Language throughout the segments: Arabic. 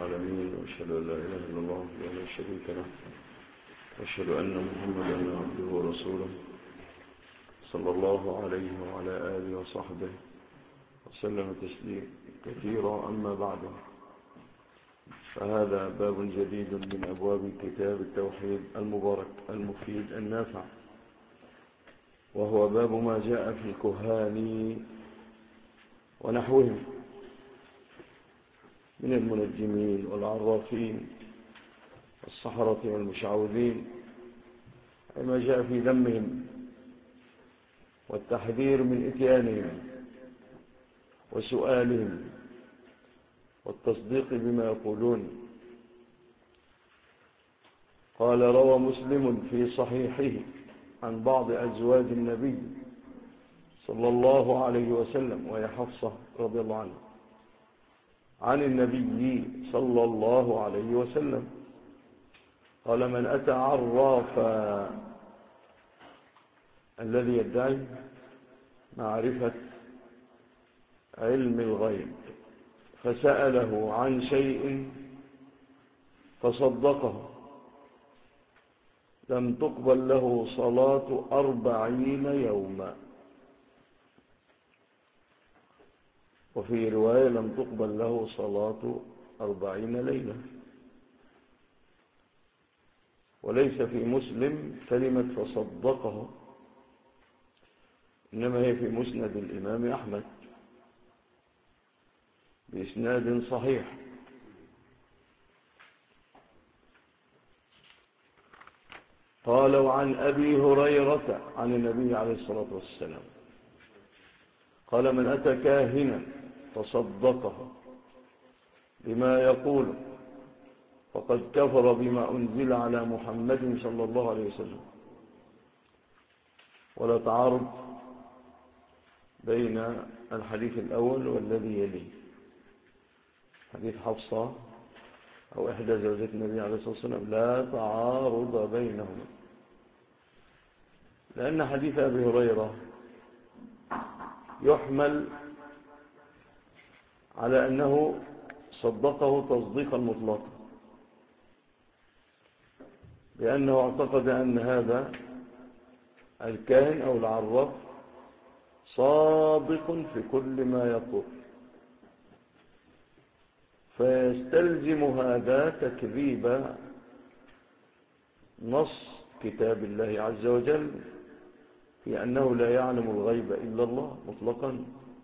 العالمين، وأشهد أن لا إله إلا الله وحده لا شريك له، وأشهد أن محمدا عبده ورسوله صلى الله عليه وعلى آله وصحبه وسلم تسليما كثيرا. أما بعد، فهذا باب جديد من أبواب كتاب التوحيد المبارك المفيد النافع، وهو باب ما جاء في الكهان ونحوهم من المنجمين والعرافين والسحرة والمشعوذين، ما جاء في ذمهم والتحذير من إتيانهم وسؤالهم والتصديق بما يقولون. قال: روى مسلم في صحيحه عن بعض أزواج النبي صلى الله عليه وسلم، وهي حفصة رضي الله عنها، عن النبي صلى الله عليه وسلم قال: من أتى عرافا الذي يدعي معرفة علم الغيب فسأله عن شيء فصدقه لم تقبل له صلاة 40 يوما، وفي رواية لم تقبل له صلاة 40 ليلة. وليس في مسلم كلمة فصدقه، إنما هي في مسند الإمام أحمد بإسناد صحيح. قال: وعن أبي هريرة عن النبي عليه الصلاة والسلام قال: من أتى كاهنا فصدقه بما يقول فقد كفر بما أنزل على محمد صلى الله عليه وسلم. ولا تعارض بين الحديث الأول والذي يليه، حديث حفصة أو إحدى زوجات النبي عليه الصلاة والسلام، لا تعارض بينهما، لأن حديث أبي هريرة يحمل على أنه صدقه تصديقا مطلقا، لأنه اعتقد أن هذا الكاهن أو العراف صادق في كل ما يقول، فيستلزم هذا تكذيب نص كتاب الله عز وجل في أنه لا يعلم الغيب إلا الله مطلقا.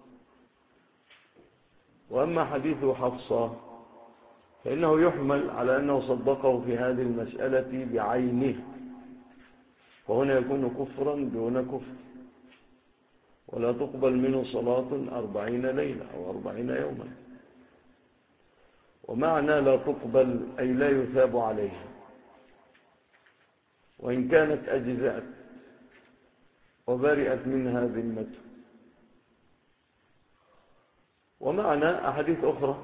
وأما حديث حفصة فإنه يحمل على أنه صدقه في هذه المسألة بعينه، وهنا يكون كفرا دون كفر، ولا تقبل منه صلاة 40 ليلة أو 40 يوما. ومعنى لا تقبل أي لا يثاب عليها، وإن كانت أجزأت وبرئت منها ذمته. ومعنى أحاديث أخرى: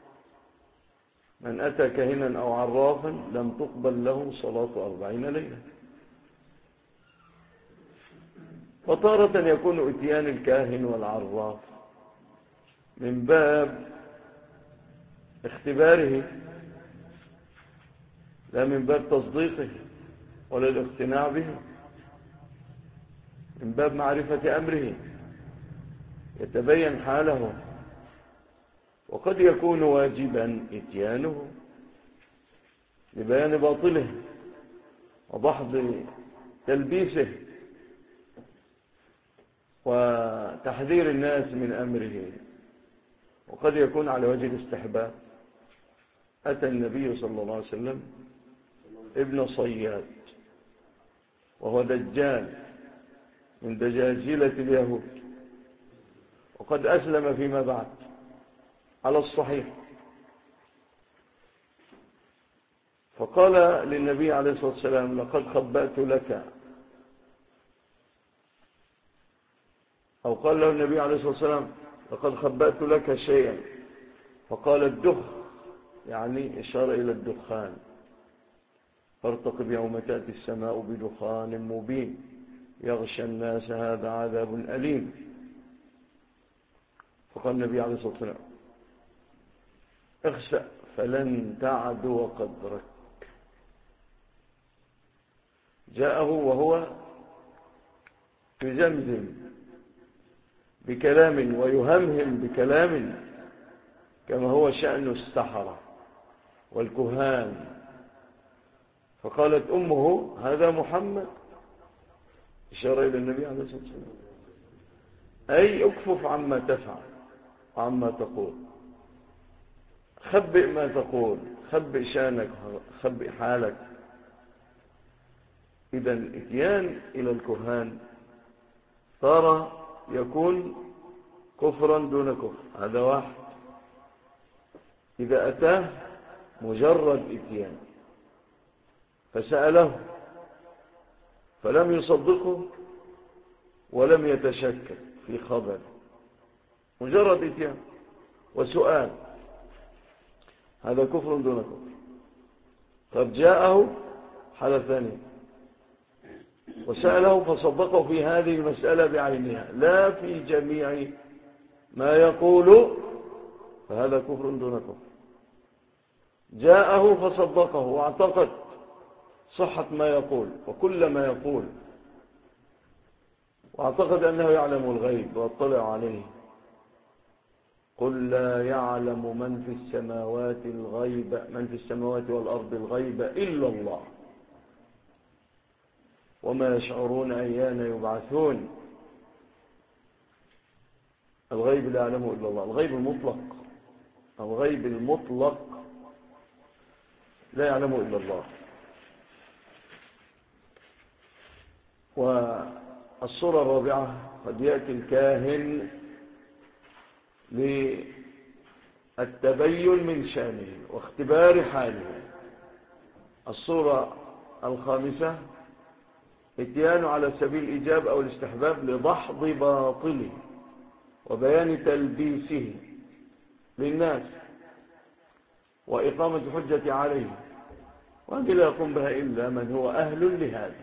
من أتى كاهنا أو عرافا لم تقبل له صلاة 40 ليلة. وتارة يكون اتيان الكاهن والعراف من باب اختباره، لا من باب تصديقه ولا الاقتناع به، من باب معرفة أمره يتبين حاله. وقد يكون واجبا اتيانه لبيان باطله وضحض تلبيسه وتحذير الناس من أمره. وقد يكون على وجه الاستحباب. أتى النبي صلى الله عليه وسلم ابن صياد، وهو دجال من دجاجلة اليهود، وقد أسلم فيما بعد على الصحيح. فقال للنبي عليه الصلاة والسلام: لقد خبأت لك، أو قال له النبي عليه الصلاة والسلام: لقد خبأت لك شيئا. فقال: الدخ، يعني إشارة إلى الدخان، فارتقب يوم تأتي السماء بدخان مبين يغشى الناس هذا عذاب أليم. فقال النبي عليه الصلاة والسلام: اخسأ فلن تعدو قدرك. جاءه وهو يزمزم بكلام ويهمهم بكلام كما هو شأن السحرة والكهان، فقالت أمه هذا محمد، إشارة إلى النبي عليه الصلاة والسلام، أي اكفف عما تفعل وعما تقول، خبئ ما تقول، خبئ شانك، خبئ حالك. إذا الاتيان إلى الكهان ترى يكون كفرا دون كفر، هذا واحد. إذا أتاه مجرد اتيان فسأله فلم يصدقه ولم يتشكك في خبر، مجرد اتيان وسؤال، هذا كفر دون كفر. قد جاءه حالة ثانية وسأله فصدقه في هذه المسألة بعينها لا في جميع ما يقول، فهذا كفر دون كفر. جاءه فصدقه واعتقد صحة ما يقول وكل ما يقول، واعتقد أنه يعلم الغيب واطلع عليه. قل لا يعلم من في السماوات الغيب، من في السماوات والأرض الغيب إلا الله وما يشعرون أيان يبعثون. الغيب لا يعلمه إلا الله، الغيب المطلق، الغيب المطلق لا يعلمه إلا الله. والصورة الرابعة قد يأتي الكاهن للتبين من شأنه واختبار حاله. الصورة الخامسة اتيان على سبيل الإيجاب أو الاستحباب لدحض باطله وبيان تلبيسه للناس وإقامة حجة عليه، وهذه لا يقوم بها إلا من هو أهل لهذا.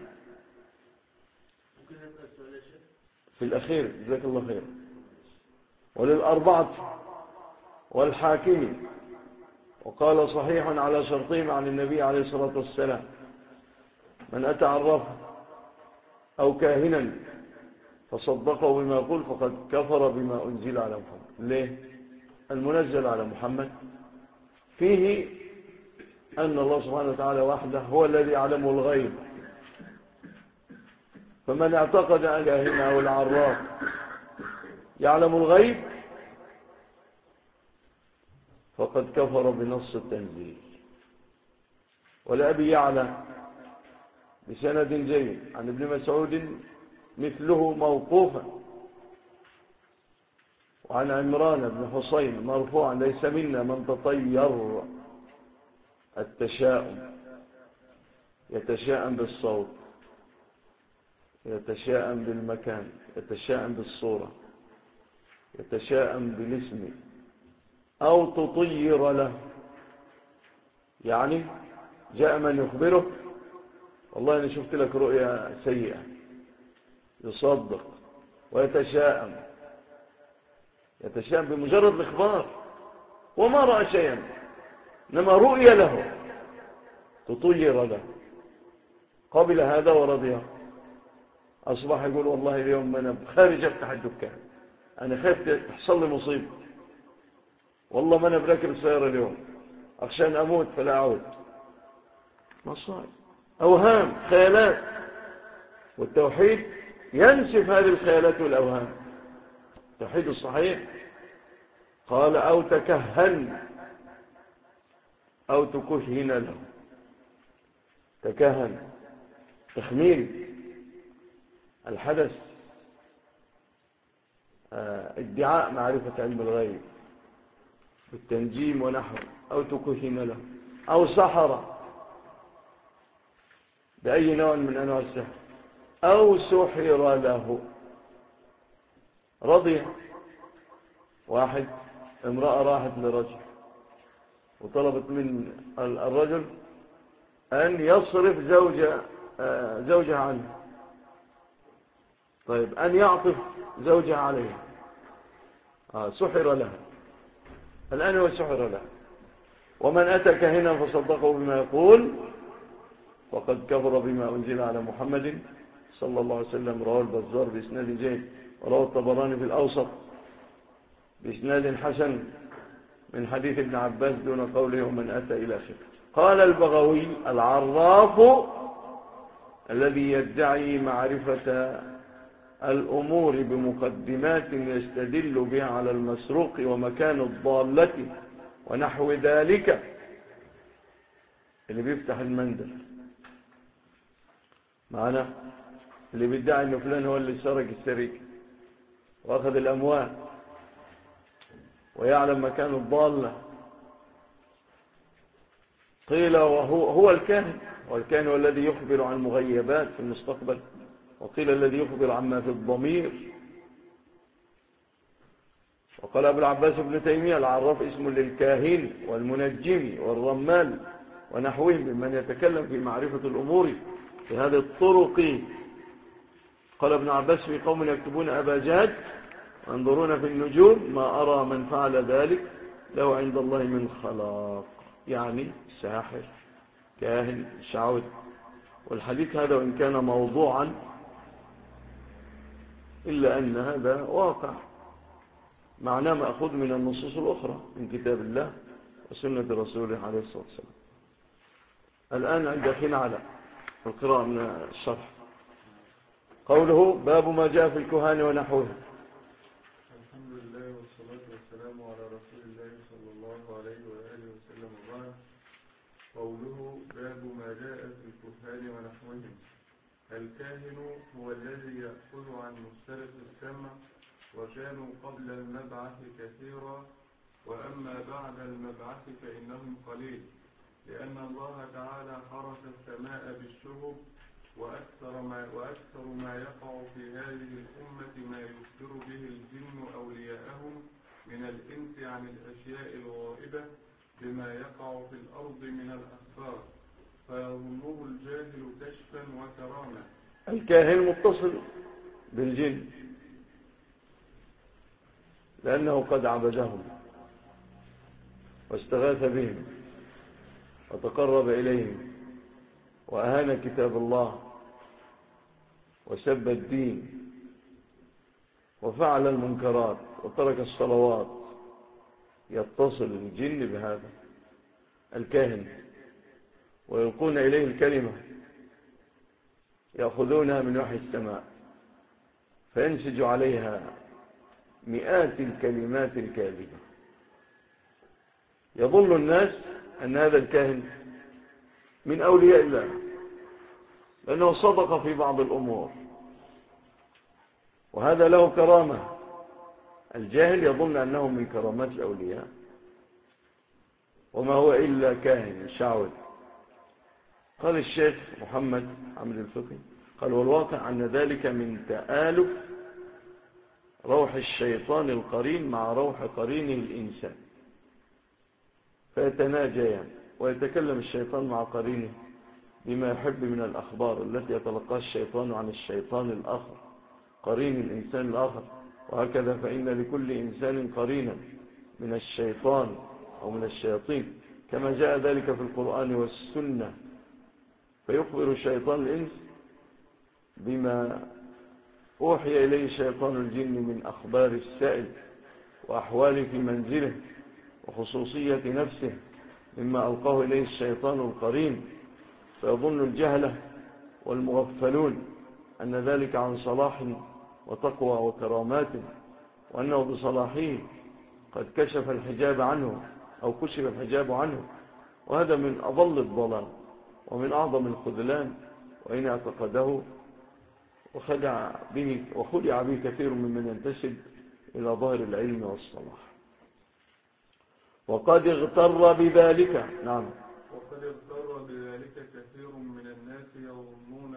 في الأخير جزاك الله خير. وللأربعة والحاكم، وقال صحيح على شرطهم عن النبي عليه الصلاة والسلام: من أتى عرافا أو كاهنا فصدقه بما يقول فقد كفر بما أنزل على محمد. ليه؟ المنزل على محمد فيه أن الله سبحانه وتعالى وحده هو الذي يعلم الغيب، فمن اعتقد أن الكاهن أو العراف يعلم الغيب فقد كفر بنص التنزيل. ولأبي يعلى بسند جيد عن ابن مسعود مثله موقوفا، وعن عمران بن حسين مرفوعا: ليس منا من تطير. التشاؤم، يتشاءم بالصوت، يتشاءم بالمكان، يتشاءم بالصورة، يتشاءم بالاسم، أو تطير له. يعني جاء من يخبره: والله أنا شفت لك رؤيا سيئة، يصدق ويتشاءم، يتشاءم بمجرد الإخبار وما رأى شيئا، إنما رؤيا له تطير له، قبل هذا ورضيه. أصبح يقول: والله اليوم أنا خارج أفتح الدكان، أنا خايف تحصل لي مصيبة، والله ما أنا براكب السيارة اليوم، أخشى أن أموت فلا أعود. مصائب، أوهام، خيالات. والتوحيد ينسف هذه الخيالات والأوهام. التوحيد الصحيح قال: أو تكهن أو تكهن له. تكهن، تخمين الحدث، ادعاء معرفة علم الغيب بالتنجيم ونحو، أو تكهن له، أو سحر بأي نوع من أنواع السحر، أو سحر له. رضي واحد، امرأة راحت لرجل وطلبت من الرجل أن يصرف زوجها عنه. طيب، أن يعطف زوجها عليها، سحر لها. الآن هو سحر لها. ومن أتى كاهنا فصدقه بما يقول فقد كفر بما أنزل على محمد صلى الله عليه وسلم. رواه البزار بإسناد جيد، ورواه الطبراني في الأوسط بإسناد حسن من حديث ابن عباس دون قوله ومن أتى إلى آخره. قال البغوي: العراف الذي يدعي معرفة الأمور بمقدمات يستدل بها على المسروق ومكان الضالة ونحو ذلك، اللي بيفتح المندل معنا، اللي بيدعي أنه فلان هو اللي سرق السرقة وأخذ الأموال ويعلم مكان الضالة. قيل وهو الكاهن، والكاهن هو الذي يخبر عن مغيبات في المستقبل، وقيل الذي يخبر عما في الضمير. وقال أبو العباس ابن تيمية: العراف اسم للكاهن والمنجم والرمال ونحوهم ممن يتكلم في معرفة الأمور في هذه الطرق. قال ابن عباس: في قوم يكتبون أبا جهل وينظرون في النجوم ما أرى من فعل ذلك له عند الله من خلاق، يعني ساحر كاهن شعوذ. والحديث هذا وإن كان موضوعا إلا أن هذا واقع، معناه مأخوذ من النصوص الأخرى من كتاب الله وسنة رسوله عليه الصلاة والسلام. الآن عند أخينا على القراءة من الشرح. قوله: باب ما جاء في الكهان ونحوه. الحمد لله والصلاة والسلام على رسول الله صلى الله عليه وآله وسلم وبعد. قوله: باب ما جاء في الكهان ونحوهم. الكاهن هو الذي يأخذ عن مختلف السمع، وكانوا قبل المبعث كثيرا، وأما بعد المبعث فإنهم قليل، لأن الله تعالى حرس السماء بالشهب، وأكثر ما يقع في هذه الأمة ما يخبر به الجن أولياءهم من الإنس عن الأشياء الغائبة بما يقع في الأرض من الأخبار، فيظنه الجاهل كشفا وكرامة. الكاهن متصل بالجن لأنه قد عبدهم واستغاث بهم وتقرب إليهم وأهان كتاب الله وسب الدين وفعل المنكرات وترك الصلوات. يتصل الجن بهذا الكاهن ويلقون إليه الكلمة، يأخذونها من وحي السماء فينسج عليها مئات الكلمات الكاذبة. يظن الناس أن هذا الكاهن من أولياء الله لأنه صدق في بعض الأمور، وهذا له كرامة. الجاهل يظن أنه من كرامات الأولياء، وما هو إلا كاهن شعوذ. قال الشيخ محمد عمرو الفقي: قال: والواقع أن ذلك من تآلف روح الشيطان القرين مع روح قرينه الإنسان، فيتناجيان ويتكلم الشيطان مع قرينه بما يحب من الأخبار التي يتلقاها الشيطان عن الشيطان الآخر قرين الإنسان الآخر. وهكذا فإن لكل إنسان قرينا من الشيطان أو من الشياطين، كما جاء ذلك في القرآن والسنة. فيخبر الشيطان الإنس بما أوحي إليه شيطان الجن من أخبار السائل وأحواله في منزله وخصوصية نفسه مما ألقاه إليه الشيطان القرين. فيظن الجهلة والمغفلون أن ذلك عن صلاح وتقوى وكرامات، وأنه بصلاحه قد كشف الحجاب عنه أو كشف الحجاب عنه. وهذا من أضل الضلال ومن أعظم الخذلان، وإن اعتقده وخدع به كثير ممن ينتسب إلى ظاهر العلم والصلاح، وقد اغتر بذلك. نعم. وقد اغتر بذلك كثير من الناس يظنون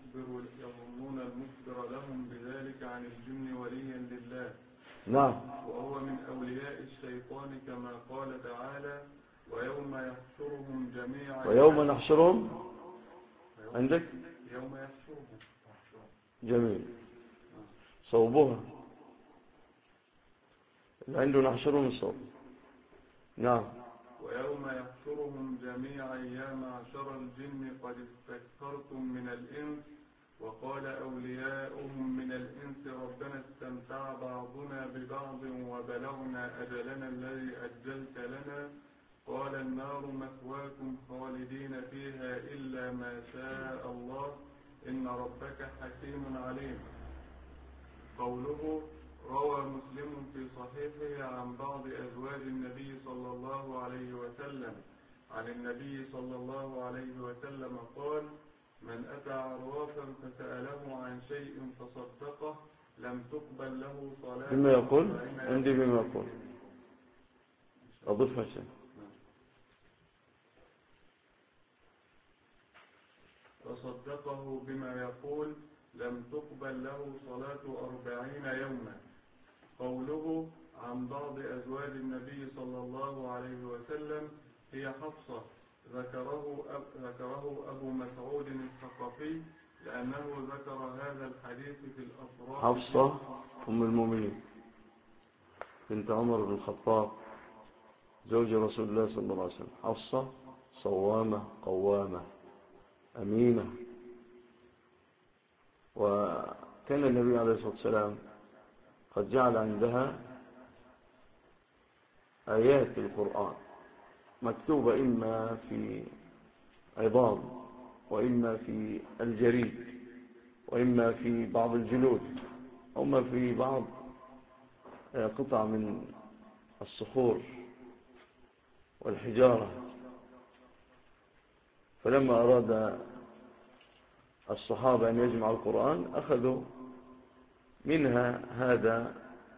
المخبر لهم بذلك عن الجن وليا لله. نعم. وهو من أولياء الشيطان كما قال تعالى: ويوم يحشرهم جميعا. ويوم نحشرهم عندك يوم يحشرهم. جميل صوبها اللي عنده نحشرهم الصوب. نعم. ويوم يحشرهم جميعا يا معشر الجن قد استكثرتم من الإنس وقال أولياؤهم من الإنس ربنا استمتع بعضنا ببعض وبلغنا أجلنا الذي أجلت لنا قال النار مثواكم خالدين فيها إلا ما شاء الله إن ربك حكيم عليم. قوله روى مسلم في صحيحه عن بعض أزواج النبي صلى الله عليه وسلم عن النبي صلى الله عليه وسلم قال من أتى عرافا فسأله عن شيء فصدقه لم تقبل له صلاة. بما يقول عندي بما يقول أضيفها شيء. فصدقه بما يقول لم تقبل له صلاة 40 يوما. قوله عن بعض أزواج النبي صلى الله عليه وسلم هي حفصة ذكره أبو مسعود الثقفي لأنه ذكر هذا الحديث في الأفراح. حفصة أم المؤمنين بنت عمر بن الخطاب زوج رسول الله صلى الله عليه وسلم. حفصة صوامة قوامة أمينة. وكان النبي عليه الصلاة والسلام قد جعل عندها آيات القرآن مكتوبة إما في عظام وإما في الجريد وإما في بعض الجلود وإما في بعض قطع من الصخور والحجارة. فلما أراد الصحابة أن يجمعوا القرآن أخذوا منها هذا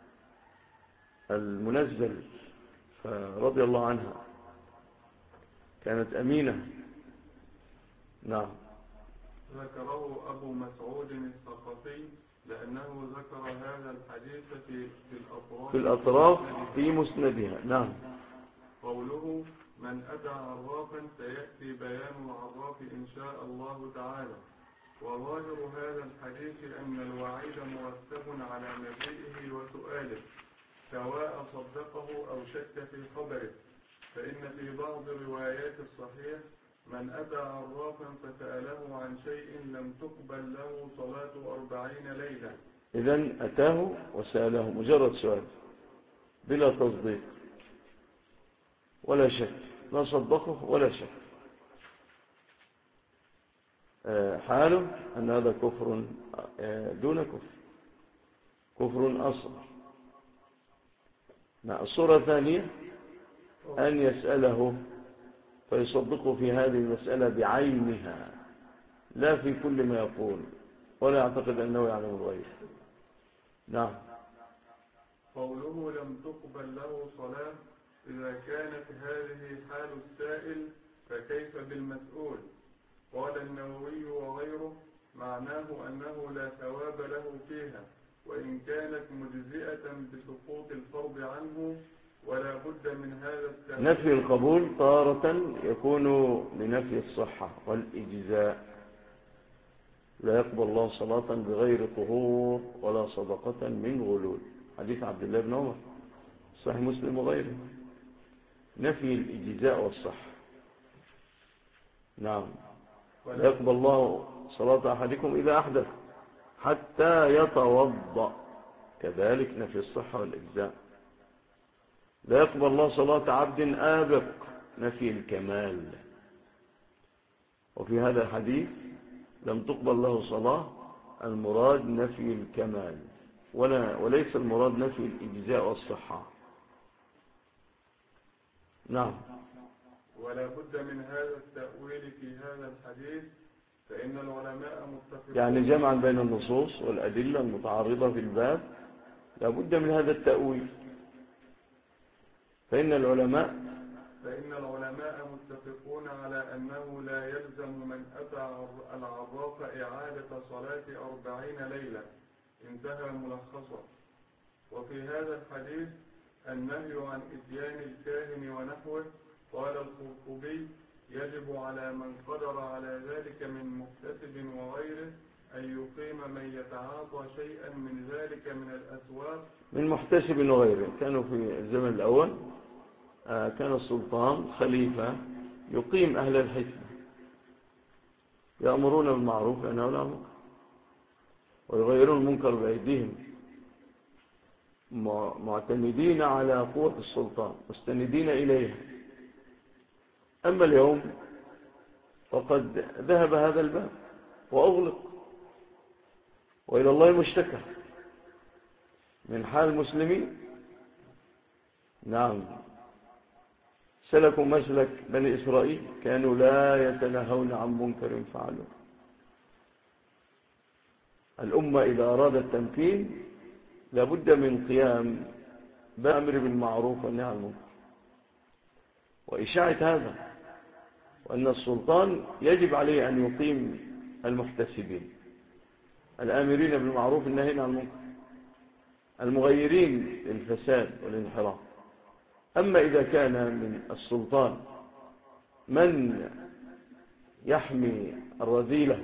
المنزل فرضي الله عنها كانت أمينة. نعم. ذكره أبو مسعود الثقفي لأنه ذكر هذا الحديث في الأطراف في مسندها. نعم. قوله من أتى عرافا سيأتي بيان العراف إن شاء الله تعالى. وظاهر هذا الحديث أن الوعيد مرتب على مجيئه وسؤاله سواء صدقه أو شك في خبره. فإن في بعض روايات الصحيح من أتى عرافا فسأله عن شيء لم تقبل له صلاة 40 ليلة. إذن أتاه وسأله مجرد سؤال بلا تصديق ولا شك، لا صدقه ولا شك، حاله أن هذا كفر دون كفر، كفر أصغر. الصورة الثانية أن يسأله فيصدقه في هذه المسألة بعينها لا في كل ما يقول ولا يعتقد أنه يعلم الغيب. نعم. قوله لم تقبل له صلاة إذا كانت هذه حال السائل فكيف بالمسؤول؟ قال النووي وغيره معناه أنه لا ثواب له فيها وإن كانت مجزئة بسقوط الفرض عنه ولا بد من هذا التأويل. نفي القبول تارة يكون لنفي الصحة والإجزاء. لا يقبل الله صلاة بغير طهور ولا صدقة من غلول، حديث عبد الله بن عمر صحيح مسلم وغيره. نفي الإجزاء والصحة. نعم. لا يقبل الله صلاة أحدكم إذا أحدث حتى يتوضأ، كذلك نفي الصحة والإجزاء. لا يقبل الله صلاة عبد آبق، نفي الكمال. وفي هذا الحديث لم تقبل له صلاة المراد نفي الكمال وليس المراد نفي الإجزاء والصحة. نعم. ولا بد من هذا التأويل في هذا الحديث فإن العلماء متفقون، يعني جمعا بين النصوص والأدلة المتعارضة في الباب لا بد من هذا التأويل. فإن العلماء متفقون على أنه لا يلزم من أتى العراف إعادة صلاة 40 ليلة. انتهى ملخصا. وفي هذا الحديث النهي عن إتيان الكاهن ونحوه. قال القرطبي يجب على من قدر على ذلك من مكتسب وغيره أن يقيم من يتعاطى شيئا من ذلك من الأسواق. من محتسب وغيره كانوا في الزمن الأول كان السلطان خليفة يقيم أهل الحكمة يأمرون بالمعروف وينهون عن المنكر ويغيرون المنكر بأيديهم معتمدين على قوة السلطان مستندين إليها. أما اليوم فقد ذهب هذا الباب وأغلق، وإلى الله المشتكى من حال المسلمين. نعم، سلكوا مسلك بني إسرائيل، كانوا لا يتناهون عن منكر فعلوه. الأمة إذا أرادت التمكين لابد من قيام بأمر بالمعروف والنهي عن المنكر وإشاعة هذا، وأن السلطان يجب عليه أن يقيم المحتسبين الآمرين بالمعروف والنهي عن المنكر المغيرين للفساد والانحراف. أما إذا كان من السلطان من يحمي الرذيلة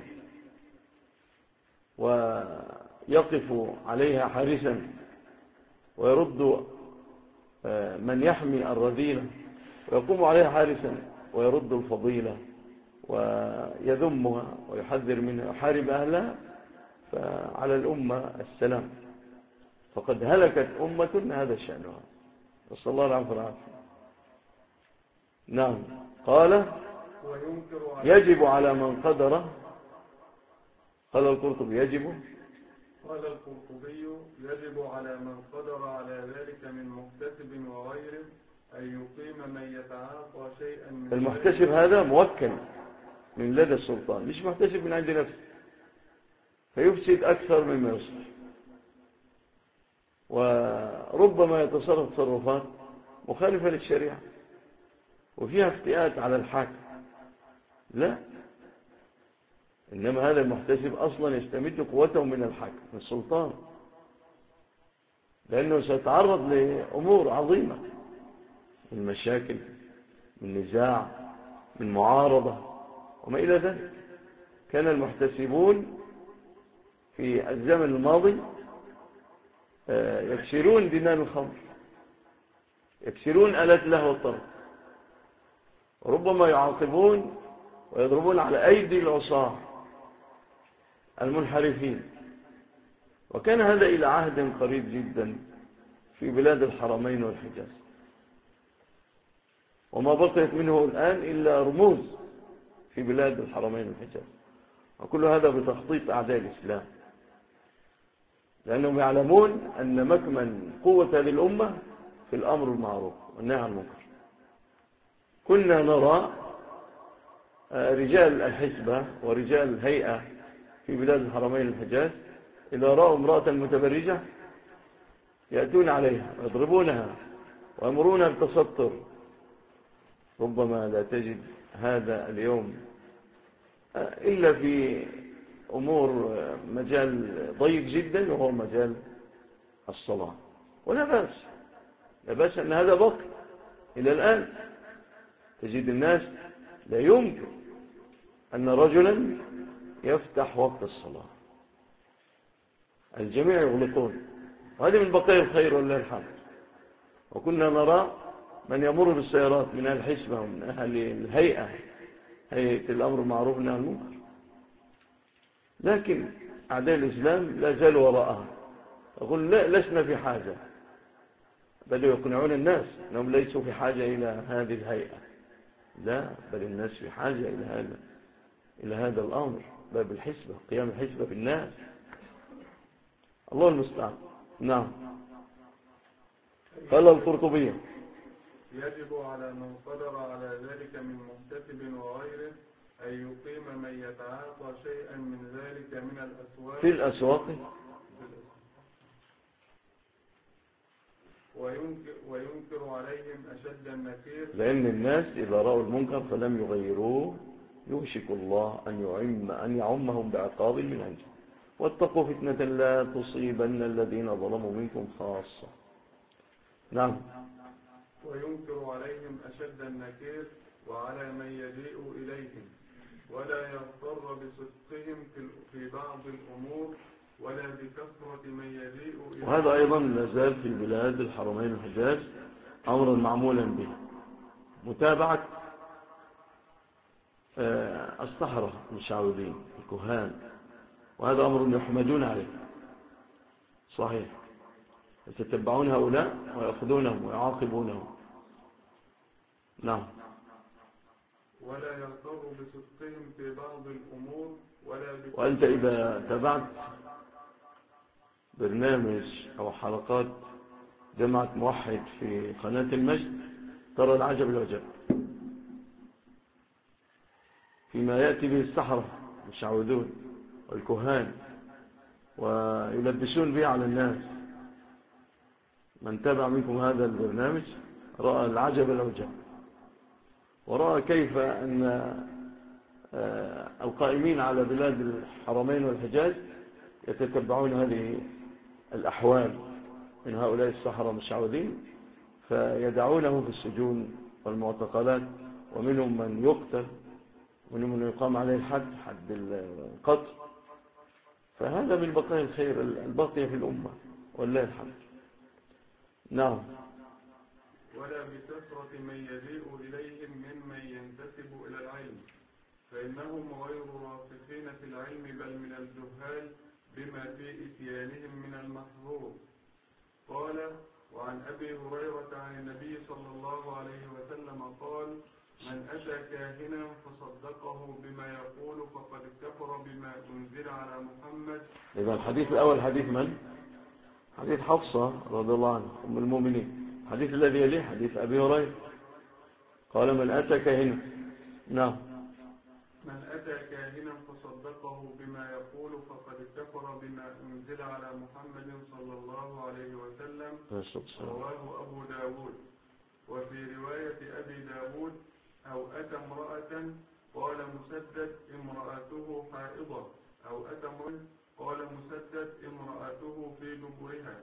ويقف عليها حارسا ويرد من يحمي الرذيلة ويقوم عليها حارسا ويرد الفضيلة ويذمها ويحذر منها ويحارب أهلها، فعلى الأمة السلام، فقد هلكت أمة هذا شأنها، نسأل الله العافية والعافية. نعم، قال يجب على من قدر. قال القرطبي يجب يجب على من قدر على ذلك من محتسب وغيره أن يقيم من يتعاطى شيئا من المحتسب هذا موكل من لدى السلطان، مش محتسب من عند نفسه فيفسد أكثر مما يصلح، وربما يتصرف تصرفات مخالفة للشريعة وفيها افتئات على الحاكم. لا، إنما هذا المحتسب أصلا يستمد قوته من الحاكم من السلطان، لأنه سيتعرض لأمور عظيمة من مشاكل، من نزاع، من معارضة وما إلى ذلك. كان المحتسبون في الزمن الماضي يكسرون دينار الخمر، يكسرون آلات اللهو والطرب، وربما يعاقبون ويضربون على أيدي العصاة المنحرفين. وكان هذا إلى عهد قريب جدا في بلاد الحرمين والحجاز، وما بقيت منه الآن إلا رموز في بلاد الحرمين والحجاز، وكل هذا بتخطيط أعداء الإسلام، لأنهم يعلمون أن مكمن قوة هذه الأمة في الأمر بالمعروف والنهي عن المنكر. كنا نرى رجال الحسبة ورجال الهيئة في بلاد الحرمين والحجاز إذا رأوا امرأة متبرجة يأتون عليها ويضربونها ويأمرونها بالتستر. ربما لا تجد هذا اليوم إلا في أمور مجال ضيق جدا، وهو مجال الصلاة، ولا بأس، لا بأس أن هذا بقي إلى الآن. تجد الناس لا يمكن أن رجلا يفتح وقت الصلاة، الجميع يغلقون، وهذه من بقايا الخير ولله الحمد. وكنا نرى من يمر بالسيارات من أهل الحسبة ومن أهل الهيئة، هيئة الأمر المعروف والنهي عن المنكر، لكن أعداء الإسلام لا زالوا وراءها، يقول لا، لسنا في حاجة، بدأوا يقنعون الناس أنهم ليسوا في حاجة إلى هذه الهيئة. لا، بل الناس في حاجة إلى هذا الأمر، باب الحسبة، قيام الحسبة في الناس. الله المستعان. نعم. قال القرطبي يجب على من قدر على ذلك من محتسب وغيره أن يقيم من يتعاطى شيئا من ذلك من الأسواق في الأسواق وينكر عليهم أشد النكير، لأن الناس إذا رأوا المنكر فلم يغيروه يوشك الله أن يعمهم بعقاب من عنده. واتقوا فتنة لا تصيبن الذين ظلموا منكم خاصة. نعم. وينكر عليهم أشد النكير وعلى من يجيء إليهم، ولا يغتر بصدقهم في بعض الأمور ولا بكثرة من يجيء إليهم. وهذا أيضا لازال في بلاد الحرمين والحجاز أمرا معمولا به، متابعة السحرة المشعوذين الكهان، وهذا أمر يحمدون عليه. صحيح، يتتبعون هؤلاء ويأخذونهم ويعاقبونهم. نعم. ولا يغتر بصدقهم في بعض الأمور وأنت إذا تابعت برنامج أو حلقات جماعة موحد في قناة المجد ترى العجب العجب فيما يأتي به السحرة المشعوذون والكهان ويلبسون به على الناس. من تابع منكم هذا البرنامج رأى العجب العجب، ورأى كيف أن القائمين على بلاد الحرمين والحجاز يتتبعون هذه الأحوال من هؤلاء السحرة المشعوذين، فيدعونهم في السجون والمعتقلات، ومنهم من يقتل، ومنهم من يقام عليه الحد، حد القتل. فهذا من بقايا الخير الباقية في الأمة والله الحمد. نعم. ولا بكثرة من يجيء إليهم ممن ينتسب إلى العلم، فإنهم غير راسخين في العلم بل من الجهال بما في إتيانهم من المحظور. قال: وعن أبي هريرة عن النبي صلى الله عليه وسلم قال: من أتى كاهنا فصدقه بما يقول فقد كفر بما أنزل على محمد. إذا الحديث الأول حديث من؟ حديث حفصة رضي الله عنها أم المؤمنين. الحديث الذي يليه حديث أبي هريرة قال: من أتى كاهنا. نعم. من أتى كاهنا فصدقه بما يقول فقد كفر بما أنزل على محمد صلى الله عليه وسلم. رواه أبو داود. وفي رواية أبي داود: أو أتى امرأة قال مسدد امرأته حائضة، أو أتى امرأة قال مسدد امرأته في دبرها،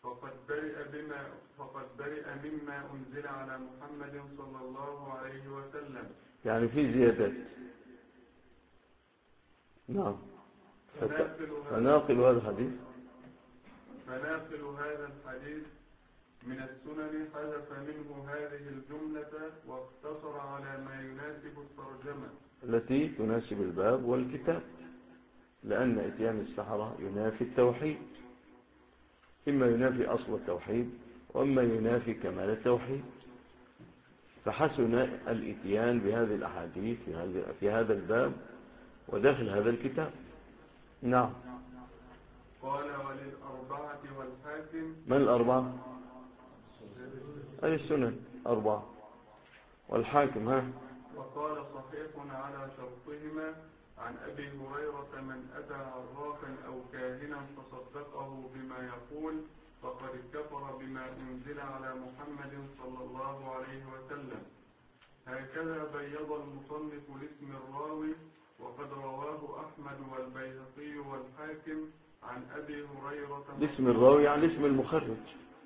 فقد برئ مما أنزل على محمد صلى الله عليه وسلم. يعني في زيادات. نعم. فناقل هذا الحديث من السنن حذف منه هذه الجملة واقتصر على ما يناسب الترجمة التي تناسب الباب والكتاب، لأن إتيان السحرة ينافي التوحيد، إما ينافي أصل التوحيد وإما ينافي كمال التوحيد، فحسن الإتيان بهذه الأحاديث في هذا الباب وداخل هذا الكتاب. نعم. قال: وللأربعة والحاكم. من الأربعة؟ أي السنن أربعة والحاكم. ها. وقال: صحيح على شرطهما. عن أبي هريرة: من أتى عرافا أو كاهنا فصدقه بما يقول فقد كفر بما أنزل على محمد صلى الله عليه وسلم. هكذا بيض المصنف لاسم الراوي، وقد رواه أحمد والبيهقي والحاكم عن أبي هريرة. اسم الراوي يعني اسم المخرج.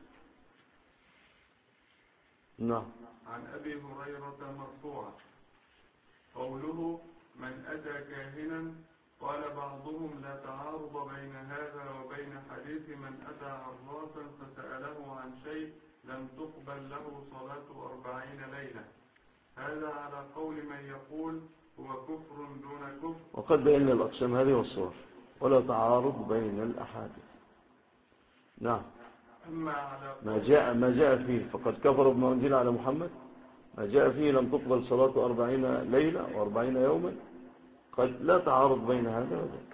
نعم. عن أبي هريرة مرفوعا. قوله: من أتى كاهنا، قال بعضهم: لا تعارض بين هذا وبين حديث من أتى عرافا فسأله عن شيء لم تقبل له صلاة 40 ليلة. هذا على قول من يقول هو كفر دون كفر. وقد بينا الأقسام هذه والصور، ولا تعارض بين الأحاديث. نعم. أما على ما جاء فيه فقد كفر بما أنزل على محمد، ما جاء فيه لم تقبل صلاة 40 ليلة و40 يوما، قد لا تعارض بين هذا وذاك،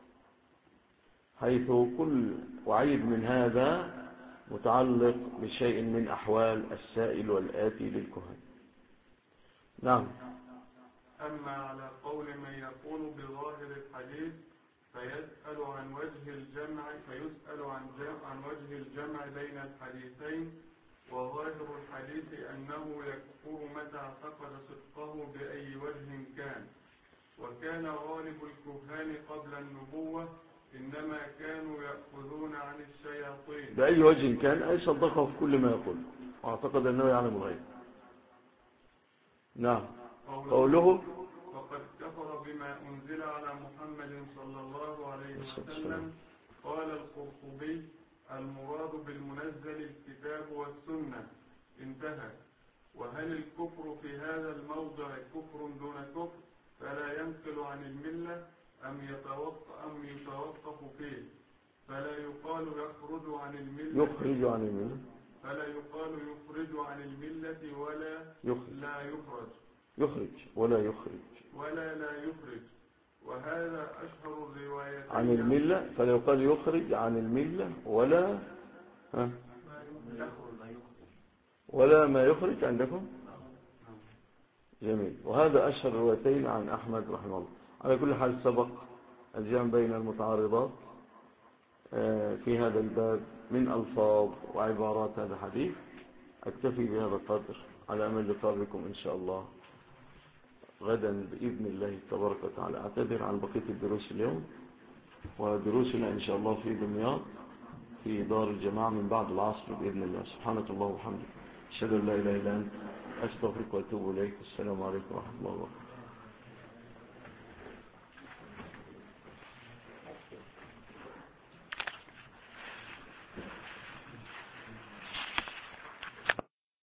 حيث كل وعيد من هذا متعلق بشيء من أحوال السائل والآتي للكهان. نعم. أما على قول من يقول بظاهر الحديث فيسأل عن وجه الجمع بين الحديثين، وظاهر الحديث أنه يكفر متى اعتقد صدقه بأي وجه كان. وكان غالب الكهان قبل النبوة إنما كانوا يأخذون عن الشياطين. بأي وجه كان أي صدقه في كل ما يقول واعتقد أنه يعلم الغيب. نعم. قوله: فقد كفر بما أنزل على محمد صلى الله عليه وسلم. قال القرطبي: المراد بالمنزل الكتاب والسنة. انتهى. وهل الكفر في هذا الموضع كفر دون كفر فلا ينقل عن الملة أم يتوقف فيه فلا يقال يخرج عن الملة فلا يقال يخرج عن الملة ولا لا يخرج ولا لا يخرج وهذا أشهر الروايتين عن الملة. فلا يقال يخرج عن الملة ولا ما يخرج عندكم. جميل. وهذا أشهر الروايتين عن أحمد رحمه الله. على كل حال سبق الجمع بين المتعارضات في هذا الباب من ألفاظ وعبارات هذا الحديث. أكتفي بهذا القدر على أمل لقاء بكم إن شاء الله غدا بإذن الله تبارك وتعالى. أعتذر عن بقية الدروس اليوم، ودروسنا إن شاء الله في دمياط في دار الجماعة من بعد العصر بإذن الله. سبحانك الله وبحمدك، أشهد أن لا إله إلا أنت، أستغفرك وأتوب إليك. السلام عليكم ورحمة الله وبركاته.